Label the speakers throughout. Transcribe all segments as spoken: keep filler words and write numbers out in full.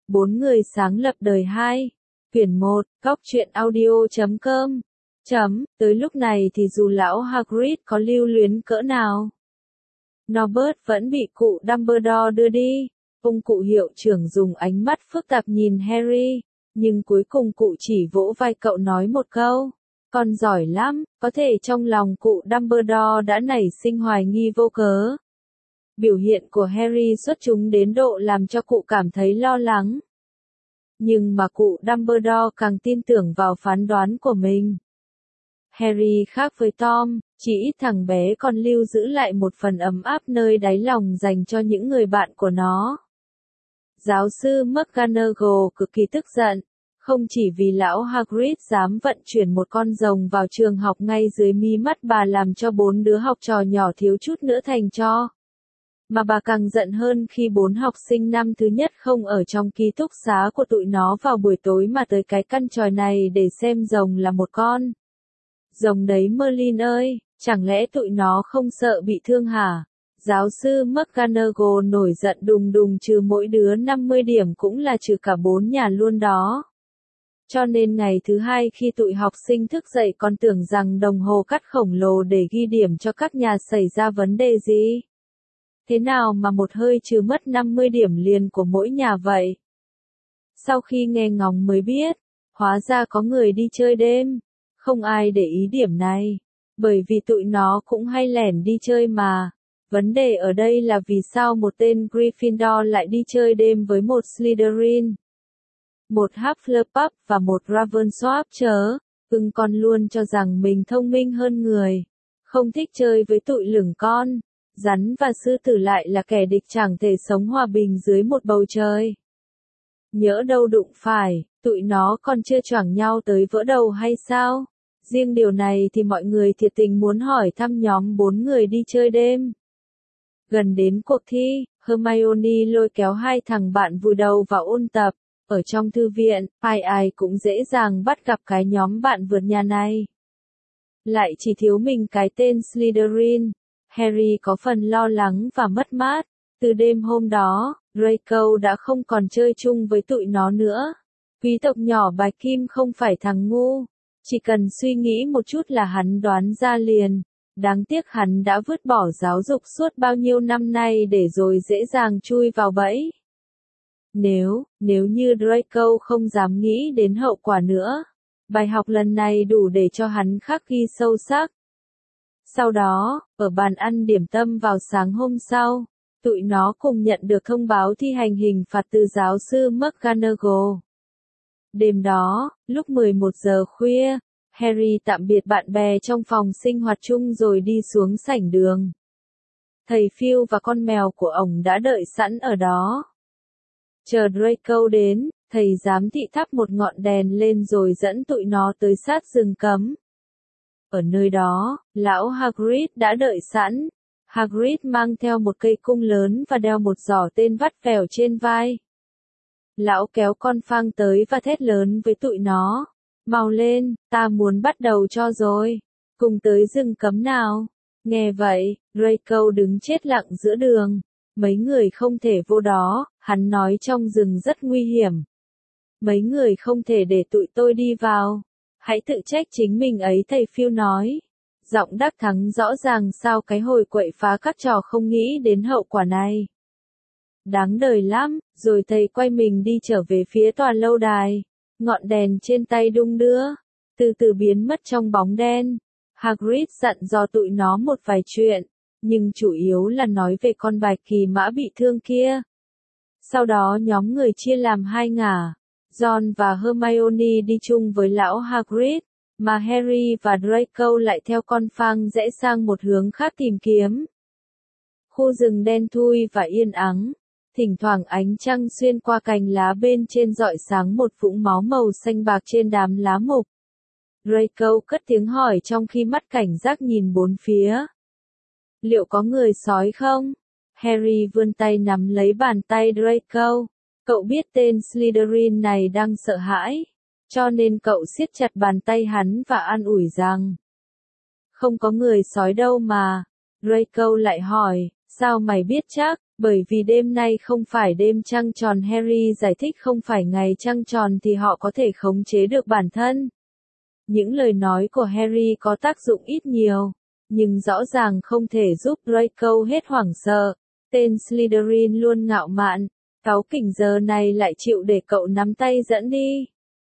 Speaker 1: Bốn người sáng lập đời hai. Quyển một, góc truyện audio chấm com. Chấm, tới lúc này thì dù lão Hagrid có lưu luyến cỡ nào, Norbert vẫn bị cụ Dumbledore đưa đi. Ông cụ hiệu trưởng dùng ánh mắt phức tạp nhìn Harry, nhưng cuối cùng cụ chỉ vỗ vai cậu nói một câu, con giỏi lắm. Có thể trong lòng cụ Dumbledore đã nảy sinh hoài nghi vô cớ. Biểu hiện của Harry xuất chúng đến độ làm cho cụ cảm thấy lo lắng. Nhưng mà cụ Dumbledore càng tin tưởng vào phán đoán của mình. Harry khác với Tom, chỉ ít thằng bé còn lưu giữ lại một phần ấm áp nơi đáy lòng dành cho những người bạn của nó. Giáo sư McGonagall cực kỳ tức giận, không chỉ vì lão Hagrid dám vận chuyển một con rồng vào trường học ngay dưới mí mắt bà làm cho bốn đứa học trò nhỏ thiếu chút nữa thành tro, mà bà càng giận hơn khi bốn học sinh năm thứ nhất không ở trong ký túc xá của tụi nó vào buổi tối mà tới cái căn tròi này để xem rồng là một con. Rồng đấy Merlin ơi, chẳng lẽ tụi nó không sợ bị thương hả? Giáo sư McGonagall nổi giận đùng đùng, trừ mỗi đứa năm mươi điểm cũng là trừ cả bốn nhà luôn đó. Cho nên ngày thứ hai khi tụi học sinh thức dậy còn tưởng rằng đồng hồ cắt khổng lồ để ghi điểm cho các nhà xảy ra vấn đề gì. Thế nào mà một hơi trừ mất năm mươi điểm liền của mỗi nhà vậy? Sau khi nghe ngóng mới biết, hóa ra có người đi chơi đêm. Không ai để ý điểm này, bởi vì tụi nó cũng hay lẻn đi chơi mà. Vấn đề ở đây là vì sao một tên Gryffindor lại đi chơi đêm với một Slytherin, một Hufflepuff và một Ravenclaw chớ. Ưng con luôn cho rằng mình thông minh hơn người, không thích chơi với tụi lửng con. Rắn và sư tử lại là kẻ địch chẳng thể sống hòa bình dưới một bầu trời. Nhỡ đâu đụng phải, tụi nó còn chưa choảng nhau tới vỡ đầu hay sao? Riêng điều này thì mọi người thiệt tình muốn hỏi thăm nhóm bốn người đi chơi đêm. Gần đến cuộc thi, Hermione lôi kéo hai thằng bạn vùi đầu vào ôn tập. Ở trong thư viện, ai ai cũng dễ dàng bắt gặp cái nhóm bạn vượt nhà này. Lại chỉ thiếu mình cái tên Slytherin. Harry có phần lo lắng và mất mát. Từ đêm hôm đó, Draco đã không còn chơi chung với tụi nó nữa. Quý tộc nhỏ Bạch Kim không phải thằng ngu. Chỉ cần suy nghĩ một chút là hắn đoán ra liền. Đáng tiếc hắn đã vứt bỏ giáo dục suốt bao nhiêu năm nay để rồi dễ dàng chui vào bẫy. Nếu, nếu như Draco không dám nghĩ đến hậu quả nữa, bài học lần này đủ để cho hắn khắc ghi sâu sắc. Sau đó, ở bàn ăn điểm tâm vào sáng hôm sau, tụi nó cùng nhận được thông báo thi hành hình phạt từ giáo sư McGonagall. Đêm đó, lúc mười một giờ khuya, Harry tạm biệt bạn bè trong phòng sinh hoạt chung rồi đi xuống sảnh đường. Thầy Phil và con mèo của ổng đã đợi sẵn ở đó. Chờ Draco đến, thầy giám thị thắp một ngọn đèn lên rồi dẫn tụi nó tới sát rừng cấm. Ở nơi đó, lão Hagrid đã đợi sẵn. Hagrid mang theo một cây cung lớn và đeo một giỏ tên vắt vẻo trên vai. Lão kéo con Fang tới và thét lớn với tụi nó. Mau lên, ta muốn bắt đầu cho rồi. Cùng tới rừng cấm nào. Nghe vậy, Draco đứng chết lặng giữa đường. Mấy người không thể vô đó, hắn nói trong rừng rất nguy hiểm. Mấy người không thể để tụi tôi đi vào. Hãy tự trách chính mình ấy, thầy Phil nói. Giọng đắc thắng rõ ràng, sao cái hồi quậy phá các trò không nghĩ đến hậu quả này. Đáng đời lắm. Rồi thầy quay mình đi trở về phía tòa lâu đài. Ngọn đèn trên tay đung đưa, từ từ biến mất trong bóng đen. Hagrid dặn dò tụi nó một vài chuyện, nhưng chủ yếu là nói về con bạch kỳ mã bị thương kia. Sau đó nhóm người chia làm hai ngả. Ron và Hermione đi chung với lão Hagrid, mà Harry và Draco lại theo con Fang rẽ sang một hướng khác tìm kiếm. Khu rừng đen thui và yên ắng. Thỉnh thoảng ánh trăng xuyên qua cành lá bên trên rọi sáng một vũng máu màu xanh bạc trên đám lá mục. Draco cất tiếng hỏi trong khi mắt cảnh giác nhìn bốn phía. Liệu có người sói không? Harry vươn tay nắm lấy bàn tay Draco. Cậu biết tên Slytherin này đang sợ hãi, cho nên cậu siết chặt bàn tay hắn và an ủi rằng không có người sói đâu mà. Draco lại hỏi, sao mày biết chắc? Bởi vì đêm nay không phải đêm trăng tròn, Harry giải thích không phải ngày trăng tròn thì họ có thể khống chế được bản thân. Những lời nói của Harry có tác dụng ít nhiều, nhưng rõ ràng không thể giúp Draco hết hoảng sợ. Tên Slytherin luôn ngạo mạn, cáu kỉnh giờ này lại chịu để cậu nắm tay dẫn đi.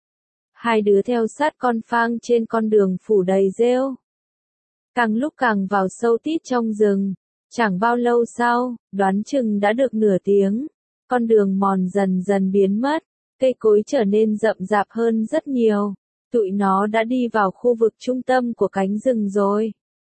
Speaker 1: Hai đứa theo sát con Fang trên con đường phủ đầy rêu. Càng lúc càng vào sâu tít trong rừng. Chẳng bao lâu sau, đoán chừng đã được nửa tiếng, con đường mòn dần dần biến mất, cây cối trở nên rậm rạp hơn rất nhiều. Tụi nó đã đi vào khu vực trung tâm của cánh rừng rồi.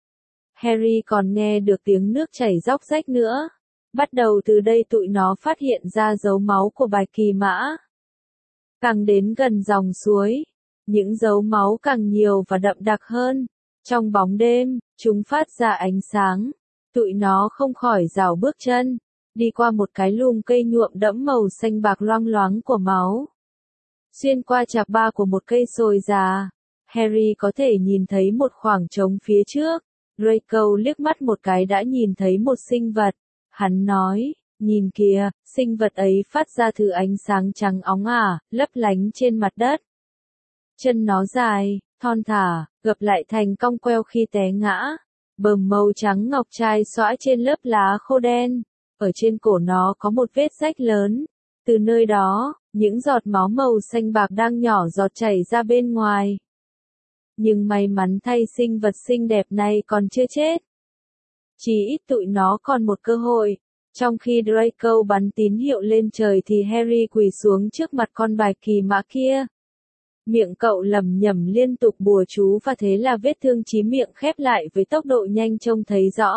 Speaker 1: Harry còn nghe được tiếng nước chảy róc rách nữa. Bắt đầu từ đây tụi nó phát hiện ra dấu máu của Bạch Kỳ Mã. Càng đến gần dòng suối, những dấu máu càng nhiều và đậm đặc hơn. Trong bóng đêm, chúng phát ra ánh sáng. Tụi nó không khỏi rảo bước chân, đi qua một cái lùm cây nhuộm đẫm màu xanh bạc loang loáng của máu. Xuyên qua chạc ba của một cây sồi già, Harry có thể nhìn thấy một khoảng trống phía trước. Draco liếc mắt một cái đã nhìn thấy một sinh vật. Hắn nói, nhìn kìa, sinh vật ấy phát ra thứ ánh sáng trắng óng ả, lấp lánh trên mặt đất. Chân nó dài, thon thả, gập lại thành cong queo khi té ngã. Bờm màu trắng ngọc trai xõa trên lớp lá khô đen. Ở trên cổ nó có một vết rách lớn. Từ nơi đó, những giọt máu màu xanh bạc đang nhỏ giọt chảy ra bên ngoài. Nhưng may mắn thay sinh vật xinh đẹp này còn chưa chết. Chỉ ít tụi nó còn một cơ hội. Trong khi Draco bắn tín hiệu lên trời thì Harry quỳ xuống trước mặt con Bạch Kỳ Mã kia. Miệng cậu lẩm nhẩm liên tục bùa chú và thế là vết thương chí miệng khép lại với tốc độ nhanh trông thấy rõ.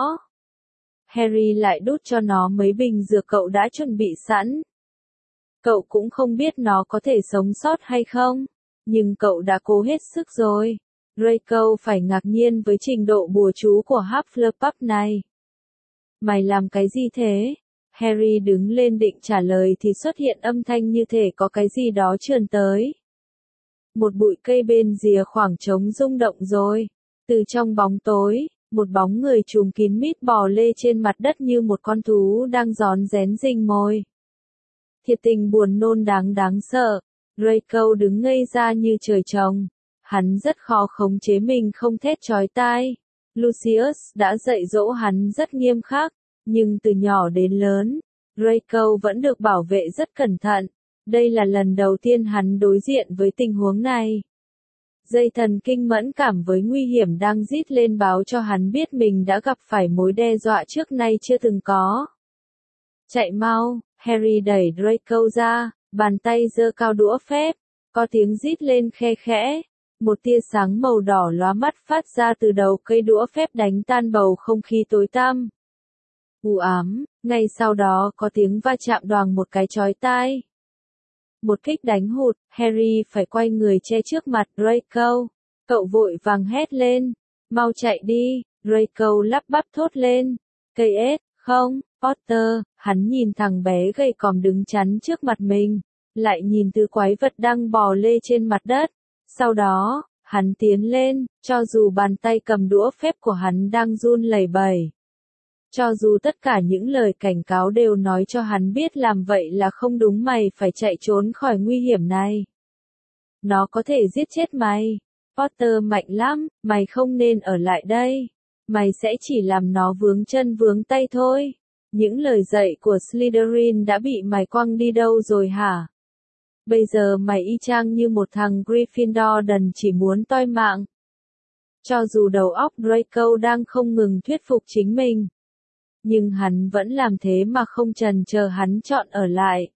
Speaker 1: Harry lại đút cho nó mấy bình dược cậu đã chuẩn bị sẵn. Cậu cũng không biết nó có thể sống sót hay không, nhưng cậu đã cố hết sức rồi. Draco phải ngạc nhiên với trình độ bùa chú của Hufflepuff này. Mày làm cái gì thế? Harry đứng lên định trả lời thì xuất hiện âm thanh như thể có cái gì đó trườn tới. Một bụi cây bên rìa khoảng trống rung động rồi. Từ trong bóng tối, một bóng người trùm kín mít bò lê trên mặt đất như một con thú đang rón rén rình mồi. Thiệt tình buồn nôn đáng đáng sợ. Draco đứng ngây ra như trời trồng. Hắn rất khó khống chế mình không thét chói tai. Lucius đã dạy dỗ hắn rất nghiêm khắc, nhưng từ nhỏ đến lớn, Draco vẫn được bảo vệ rất cẩn thận. Đây là lần đầu tiên hắn đối diện với tình huống này. Dây thần kinh mẫn cảm với nguy hiểm đang rít lên báo cho hắn biết mình đã gặp phải mối đe dọa trước nay chưa từng có. Chạy mau, Harry đẩy Draco ra, bàn tay giơ cao đũa phép, có tiếng rít lên khe khẽ. Một tia sáng màu đỏ lóa mắt phát ra từ đầu cây đũa phép đánh tan bầu không khí tối tăm. U ám, ngay sau đó có tiếng va chạm đoàng một cái chói tai. Một kích đánh hụt, Harry phải quay người che trước mặt Draco. Cậu vội vàng hét lên, mau chạy đi, Draco lắp bắp thốt lên. Cây ếch, không, Potter, hắn nhìn thằng bé gầy còm đứng chắn trước mặt mình, lại nhìn từ quái vật đang bò lê trên mặt đất. Sau đó, hắn tiến lên, cho dù bàn tay cầm đũa phép của hắn đang run lẩy bẩy. Cho dù tất cả những lời cảnh cáo đều nói cho hắn biết làm vậy là không đúng, mày phải chạy trốn khỏi nguy hiểm này. Nó có thể giết chết mày. Potter mạnh lắm, mày không nên ở lại đây. Mày sẽ chỉ làm nó vướng chân vướng tay thôi. Những lời dạy của Slytherin đã bị mày quăng đi đâu rồi hả? Bây giờ mày y chang như một thằng Gryffindor đần chỉ muốn toi mạng. Cho dù đầu óc Draco đang không ngừng thuyết phục chính mình, nhưng hắn vẫn làm thế mà không chần chờ, hắn chọn ở lại.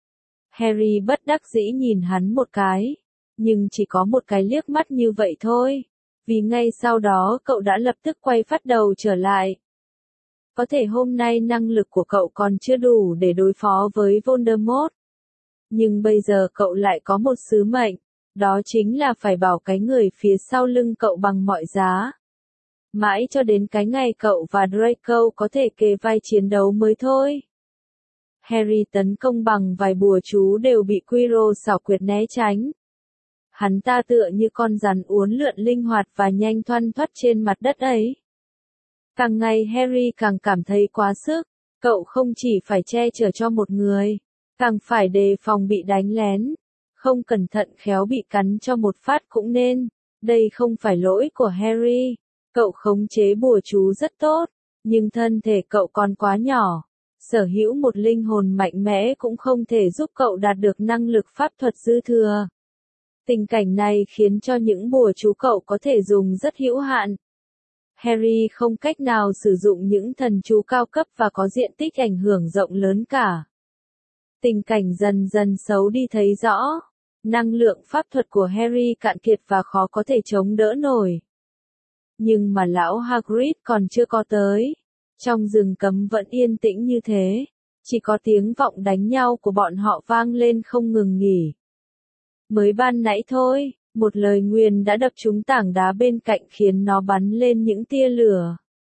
Speaker 1: Harry bất đắc dĩ nhìn hắn một cái, nhưng chỉ có một cái liếc mắt như vậy thôi, vì ngay sau đó cậu đã lập tức quay phát đầu trở lại. Có thể hôm nay năng lực của cậu còn chưa đủ để đối phó với Voldemort. Nhưng bây giờ cậu lại có một sứ mệnh, đó chính là phải bảo cái người phía sau lưng cậu bằng mọi giá. Mãi cho đến cái ngày cậu và Draco có thể kề vai chiến đấu mới thôi. Harry tấn công bằng vài bùa chú đều bị Quirrell xảo quyệt né tránh. Hắn ta tựa như con rắn uốn lượn linh hoạt và nhanh thoăn thoắt trên mặt đất ấy. Càng ngày Harry càng cảm thấy quá sức, Cậu không chỉ phải che chở cho một người, càng phải đề phòng bị đánh lén. Không cẩn thận khéo bị cắn cho một phát cũng nên. Đây không phải lỗi của Harry. Cậu khống chế bùa chú rất tốt, nhưng thân thể cậu còn quá nhỏ. Sở hữu một linh hồn mạnh mẽ cũng không thể giúp cậu đạt được năng lực pháp thuật dư thừa. Tình cảnh này khiến cho những bùa chú cậu có thể dùng rất hữu hạn. Harry không cách nào sử dụng những thần chú cao cấp và có diện tích ảnh hưởng rộng lớn cả. Tình cảnh dần dần xấu đi thấy rõ. Năng lượng pháp thuật của Harry cạn kiệt và khó có thể chống đỡ nổi. Nhưng mà lão Hagrid còn chưa có tới. Trong rừng cấm vẫn yên tĩnh như thế. Chỉ có tiếng vọng đánh nhau của bọn họ vang lên không ngừng nghỉ. Mới ban nãy thôi, một lời nguyền đã đập trúng tảng đá bên cạnh khiến nó bắn lên những tia lửa.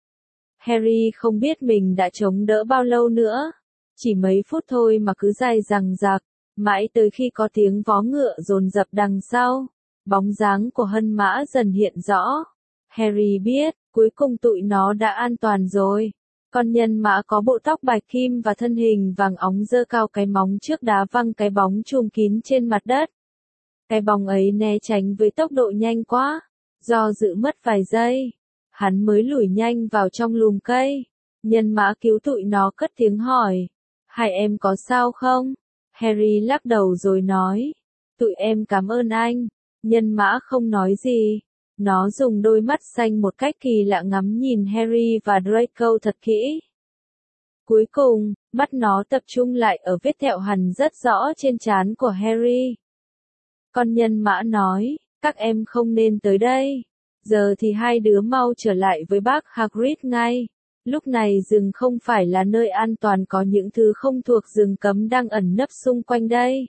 Speaker 1: Harry không biết mình đã chống đỡ bao lâu nữa. Chỉ mấy phút thôi mà cứ dài dằng dặc, mãi tới khi có tiếng vó ngựa dồn dập đằng sau. Bóng dáng của hân mã dần hiện rõ. Harry biết, cuối cùng tụi nó đã an toàn rồi. Con nhân mã có bộ tóc bạch kim và thân hình vàng óng giơ cao cái móng trước đá văng cái bóng chùm kín trên mặt đất. Cái bóng ấy né tránh với tốc độ nhanh quá. Do dự mất vài giây, hắn mới lủi nhanh vào trong lùm cây. Nhân mã cứu tụi nó cất tiếng hỏi. Hai em có sao không? Harry lắc đầu rồi nói. Tụi em cảm ơn anh. Nhân mã không nói gì. Nó dùng đôi mắt xanh một cách kỳ lạ ngắm nhìn Harry và Draco thật kỹ. Cuối cùng, mắt nó tập trung lại ở vết thẹo hằn rất rõ trên trán của Harry. Con nhân mã nói, các em không nên tới đây. Giờ thì hai đứa mau trở lại với bác Hagrid ngay. Lúc này rừng không phải là nơi an toàn, có những thứ không thuộc rừng cấm đang ẩn nấp xung quanh đây.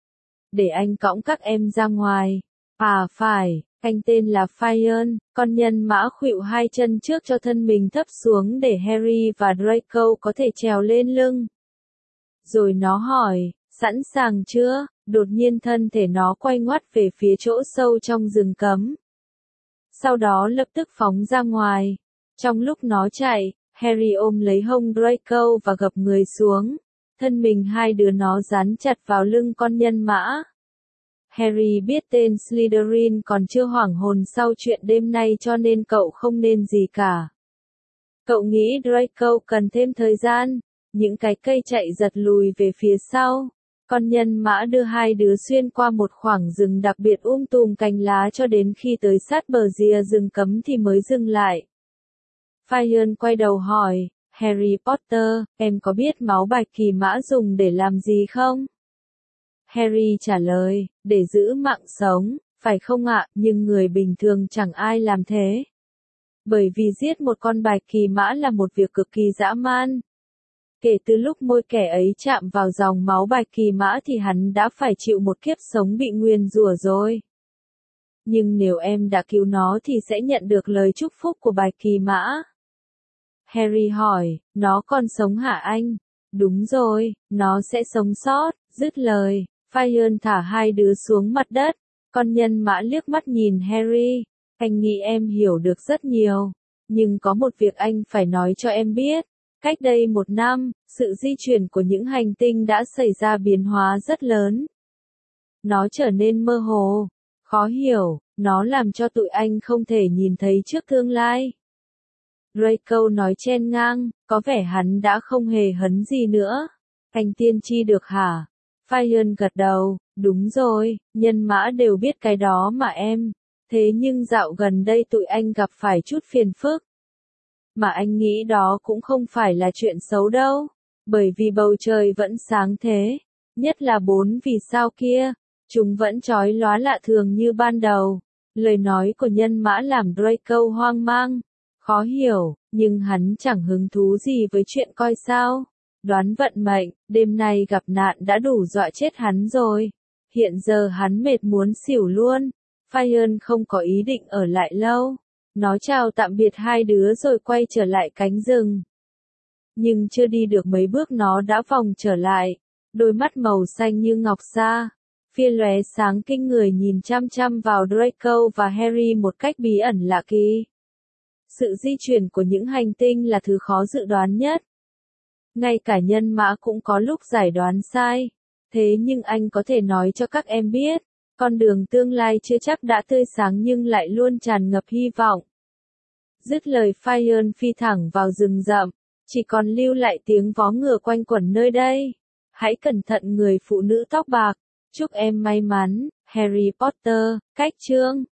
Speaker 1: Để anh cõng các em ra ngoài. À phải, anh tên là Fion. Con nhân mã khuỵu hai chân trước cho thân mình thấp xuống để Harry và Draco có thể trèo lên lưng. Rồi nó hỏi, sẵn sàng chưa? Đột nhiên thân thể nó quay ngoắt về phía chỗ sâu trong rừng cấm. Sau đó lập tức phóng ra ngoài. Trong lúc nó chạy, Harry ôm lấy hông Draco và gập người xuống. Thân mình hai đứa nó dán chặt vào lưng con nhân mã. Harry biết tên Slytherin còn chưa hoảng hồn sau chuyện đêm nay cho nên cậu không nên gì cả. Cậu nghĩ Draco cần thêm thời gian. Những cái cây chạy giật lùi về phía sau. Con nhân mã đưa hai đứa xuyên qua một khoảng rừng đặc biệt um tùm cành lá cho đến khi tới sát bờ rìa rừng cấm thì mới dừng lại. Fion quay đầu hỏi, Harry Potter, em có biết máu bạch kỳ mã dùng để làm gì không? Harry trả lời, để giữ mạng sống, phải không ạ, nhưng người bình thường chẳng ai làm thế. Bởi vì giết một con bạch kỳ mã là một việc cực kỳ dã man. Kể từ lúc môi kẻ ấy chạm vào dòng máu bạch kỳ mã thì hắn đã phải chịu một kiếp sống bị nguyền rủa rồi. Nhưng nếu em đã cứu nó thì sẽ nhận được lời chúc phúc của bạch kỳ mã. Harry hỏi, nó còn sống hả anh? Đúng rồi, nó sẽ sống sót. Dứt lời, Fion thả hai đứa xuống mặt đất. Con nhân mã liếc mắt nhìn Harry. Anh nghĩ em hiểu được rất nhiều. Nhưng có một việc anh phải nói cho em biết. Cách đây một năm, sự di chuyển của những hành tinh đã xảy ra biến hóa rất lớn. Nó trở nên mơ hồ, khó hiểu, nó làm cho tụi anh không thể nhìn thấy trước tương lai. Draco nói chen ngang, có vẻ hắn đã không hề hấn gì nữa. Anh tiên tri được hả? Fion gật đầu, đúng rồi, nhân mã đều biết cái đó mà em. Thế nhưng dạo gần đây tụi anh gặp phải chút phiền phức. Mà anh nghĩ đó cũng không phải là chuyện xấu đâu. Bởi vì bầu trời vẫn sáng thế. Nhất là bốn vì sao kia. Chúng vẫn chói lóa lạ thường như ban đầu. Lời nói của nhân mã làm Draco hoang mang. Khó hiểu, nhưng hắn chẳng hứng thú gì với chuyện coi sao. Đoán vận mệnh, đêm nay gặp nạn đã đủ dọa chết hắn rồi. Hiện giờ hắn mệt muốn xỉu luôn. Fion không có ý định ở lại lâu. Nó chào tạm biệt hai đứa rồi quay trở lại cánh rừng. Nhưng chưa đi được mấy bước nó đã vòng trở lại. Đôi mắt màu xanh như ngọc sa. Phia lóe sáng kinh người nhìn chăm chăm vào Draco và Harry một cách bí ẩn lạ kỳ. Sự di chuyển của những hành tinh là thứ khó dự đoán nhất. Ngay cả nhân mã cũng có lúc giải đoán sai. Thế nhưng anh có thể nói cho các em biết, con đường tương lai chưa chắc đã tươi sáng nhưng lại luôn tràn ngập hy vọng. Dứt lời Fion phi thẳng vào rừng rậm, chỉ còn lưu lại tiếng vó ngựa quanh quẩn nơi đây. Hãy cẩn thận người phụ nữ tóc bạc, chúc em may mắn, Harry Potter, cách chương.